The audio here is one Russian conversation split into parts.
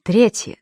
Третье.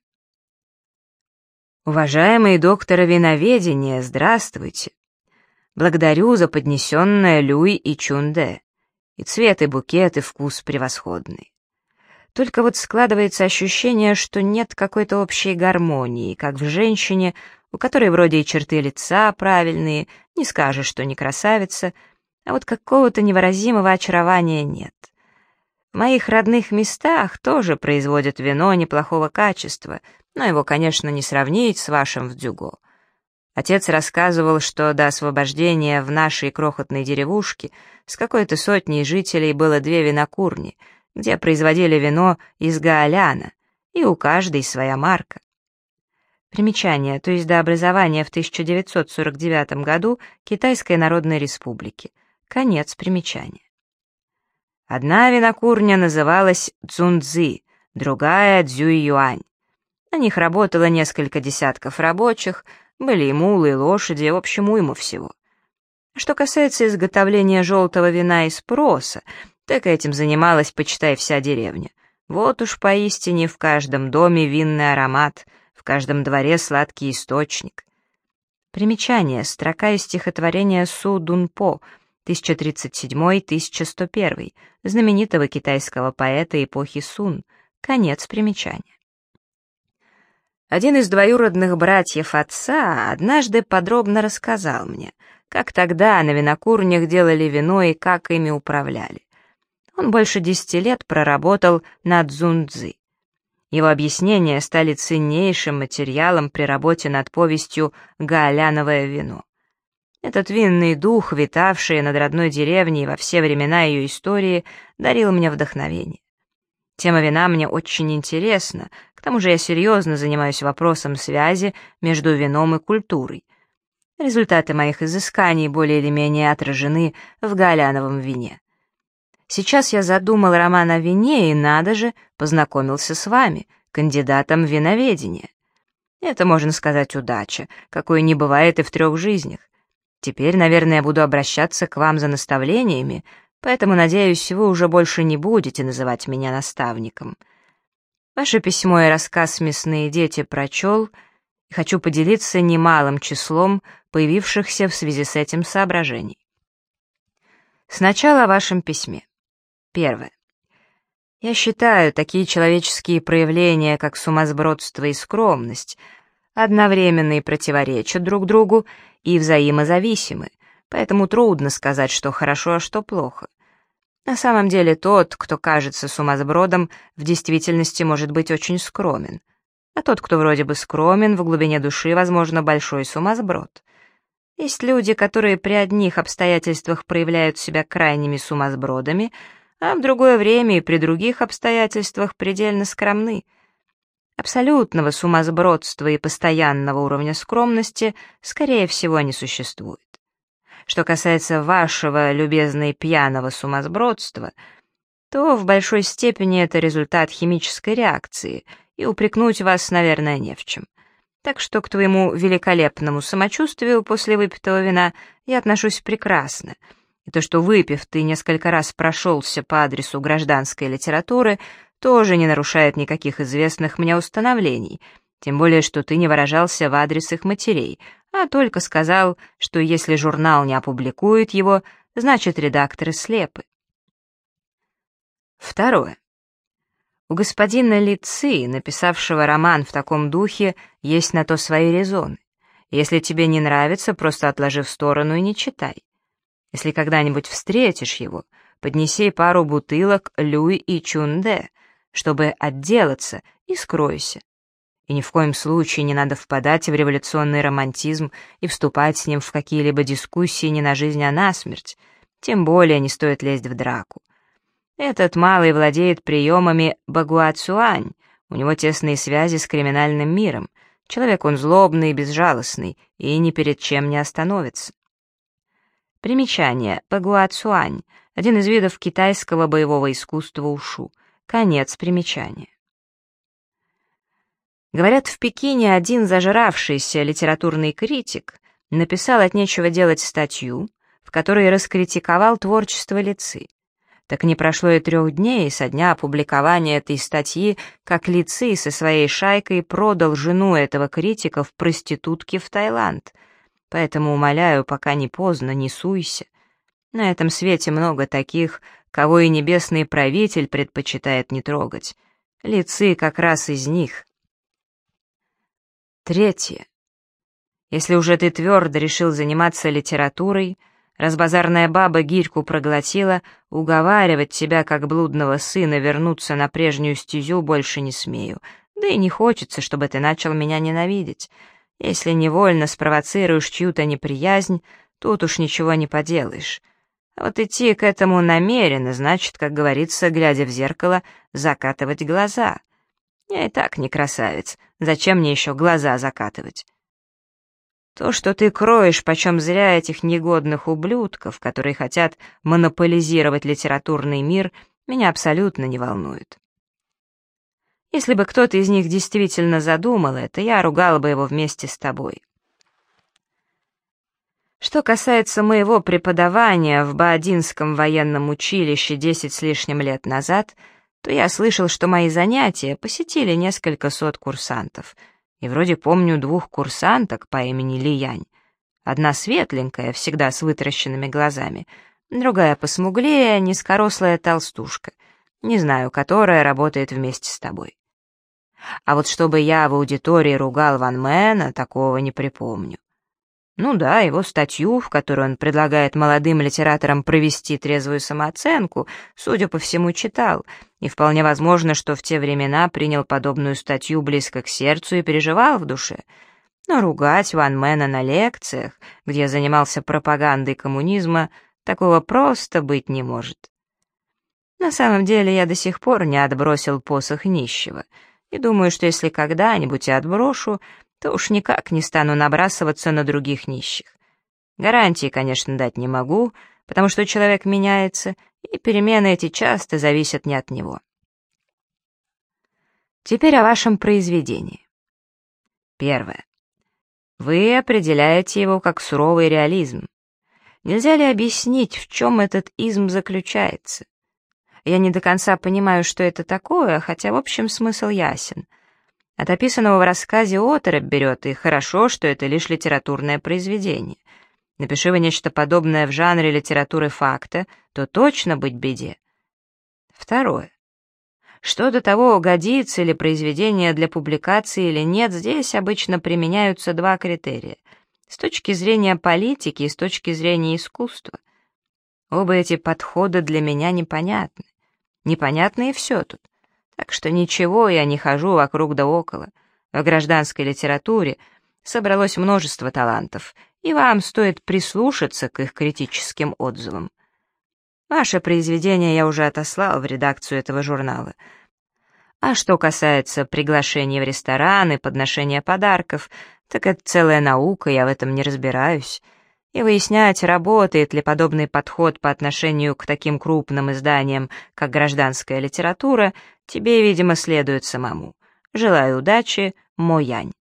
Уважаемый доктор виноведения, здравствуйте. Благодарю за поднесенное Люй и Чунде. И цвет, и букет, и вкус превосходный. Только вот складывается ощущение, что нет какой-то общей гармонии, как в женщине, у которой вроде и черты лица правильные, не скажешь, что не красавица, а вот какого-то невыразимого очарования нет. В моих родных местах тоже производят вино неплохого качества, но его, конечно, не сравнить с вашим в Дзюго. Отец рассказывал, что до освобождения в нашей крохотной деревушке с какой-то сотней жителей было 2 винокурни, где производили вино из гаоляна, и у каждой своя марка. Примечание, то есть до образования в 1949 году Китайской Народной Республики. Конец примечания. Одна винокурня называлась Цзунцзи, другая — Цзюйюань. На них работало несколько десятков рабочих, были и мулы, и лошади, в общем, уйма всего. Что касается изготовления желтого вина из проса, так этим занималась, почитай, вся деревня. Вот уж поистине в каждом доме винный аромат, в каждом дворе сладкий источник. Примечание, строка из стихотворения Су Дунпо, 1037-1101, знаменитого китайского поэта эпохи Сун. Конец примечания. Один из двоюродных братьев отца однажды подробно рассказал мне, как тогда на винокурнях делали вино и как ими управляли. Он больше 10 лет проработал на Цзунцзи. Его объяснения стали ценнейшим материалом при работе над повестью «Гаоляновое вино». Этот винный дух, витавший над родной деревней во все времена ее истории, дарил мне вдохновение. Тема вина мне очень интересна, к тому же я серьезно занимаюсь вопросом связи между вином и культурой. Результаты моих изысканий более или менее отражены в гаоляновом вине. Сейчас я задумал роман о вине и, надо же, познакомился с вами, кандидатом в виноведение. Это, можно сказать, удача, какой не бывает и в 3 жизнях. Теперь, наверное, я буду обращаться к вам за наставлениями, поэтому, надеюсь, вы уже больше не будете называть меня наставником. Ваше письмо и рассказ «Мясные дети» прочел, и хочу поделиться немалым числом появившихся в связи с этим соображений. Сначала о вашем письме. Первое. Я считаю, такие человеческие проявления, как сумасбродство и скромность, одновременно и противоречат друг другу и взаимозависимы, поэтому трудно сказать, что хорошо, а что плохо. На самом деле тот, кто кажется сумасбродом, в действительности может быть очень скромен, а тот, кто вроде бы скромен, в глубине души, возможно, большой сумасброд. Есть люди, которые при одних обстоятельствах проявляют себя крайними сумасбродами, а в другое время и при других обстоятельствах предельно скромны. Абсолютного сумасбродства и постоянного уровня скромности, скорее всего, не существует. Что касается вашего, любезной, пьяного сумасбродства, то в большой степени это результат химической реакции, и упрекнуть вас, наверное, не в чем. Так что к твоему великолепному самочувствию после выпитого вина я отношусь прекрасно, и то, что, выпив, ты несколько раз прошелся по адресу гражданской литературы, тоже не нарушает никаких известных мне установлений, тем более, что ты не выражался в адрес их матерей, а только сказал, что если журнал не опубликует его, значит, редакторы слепы. Второе. У господина Ли Ци, написавшего роман в таком духе, есть на то свои резоны. Если тебе не нравится, просто отложи в сторону и не читай. Если когда-нибудь встретишь его, поднеси пару бутылок Люй и Чунде, чтобы отделаться, и скройся. И ни в коем случае не надо впадать в революционный романтизм и вступать с ним в какие-либо дискуссии не на жизнь, а на смерть. Тем более не стоит лезть в драку. Этот малый владеет приемами Багуацюань, у него тесные связи с криминальным миром. Человек он злобный и безжалостный, и ни перед чем не остановится. Примечание. Багуацюань — один из видов китайского боевого искусства ушу. Конец примечания. Говорят, в Пекине один зажравшийся литературный критик написал от нечего делать статью, в которой раскритиковал творчество Ли Ци. Так не прошло и 3 дней со дня опубликования этой статьи, как Ли Ци со своей шайкой продал жену этого критика в проститутке в Таиланд. Поэтому, умоляю, пока не поздно, не суйся. На этом свете много таких, кого и небесный правитель предпочитает не трогать. Ли Ци как раз из них. 3. Если уже ты твердо решил заниматься литературой, раз базарная баба гирьку проглотила, уговаривать тебя, как блудного сына, вернуться на прежнюю стезю больше не смею, да и не хочется, чтобы ты начал меня ненавидеть. Если невольно спровоцируешь чью-то неприязнь, тут уж ничего не поделаешь. А вот идти к этому намеренно, значит, как говорится, глядя в зеркало, закатывать глаза. Я и так не красавец, зачем мне еще глаза закатывать? То, что ты кроешь почем зря этих негодных ублюдков, которые хотят монополизировать литературный мир, меня абсолютно не волнует. Если бы кто-то из них действительно задумал это, я ругала бы его вместе с тобой. Что касается моего преподавания в Баодинском военном училище 10 с лишним лет назад, то я слышал, что мои занятия посетили несколько сот курсантов, и вроде помню 2 курсанток по имени Лиянь. Одна светленькая, всегда с вытаращенными глазами, другая посмуглее, низкорослая толстушка, не знаю, которая работает вместе с тобой. А вот чтобы я в аудитории ругал Ван Мэна, такого не припомню. Ну да, его статью, в которой он предлагает молодым литераторам провести трезвую самооценку, судя по всему, читал, и вполне возможно, что в те времена принял подобную статью близко к сердцу и переживал в душе. Но ругать Ван Мэна на лекциях, где занимался пропагандой коммунизма, такого просто быть не может. На самом деле я до сих пор не отбросил посох нищего, и думаю, что если когда-нибудь и отброшу, то уж никак не стану набрасываться на других нищих. Гарантии, конечно, дать не могу, потому что человек меняется, и перемены эти часто зависят не от него. Теперь о вашем произведении. 1. Вы определяете его как суровый реализм. Нельзя ли объяснить, в чем этот изм заключается? Я не до конца понимаю, что это такое, хотя в общем смысл ясен. От описанного в рассказе оторопь берет, и хорошо, что это лишь литературное произведение. Напиши вы нечто подобное в жанре литературы факта, то точно быть беде. 2. Что до того, годится ли произведение для публикации или нет, здесь обычно применяются 2 критерия. С точки зрения политики и с точки зрения искусства. Оба эти подхода для меня непонятны. Непонятно и все тут. Так что ничего я не хожу вокруг да около. В гражданской литературе собралось множество талантов, и вам стоит прислушаться к их критическим отзывам. Ваше произведение я уже отослал в редакцию этого журнала. А что касается приглашений в рестораны, подношения подарков, так это целая наука, я в этом не разбираюсь. И выяснять, работает ли подобный подход по отношению к таким крупным изданиям, как «Гражданская литература», тебе, видимо, следует самому. Желаю удачи, Мо Янь.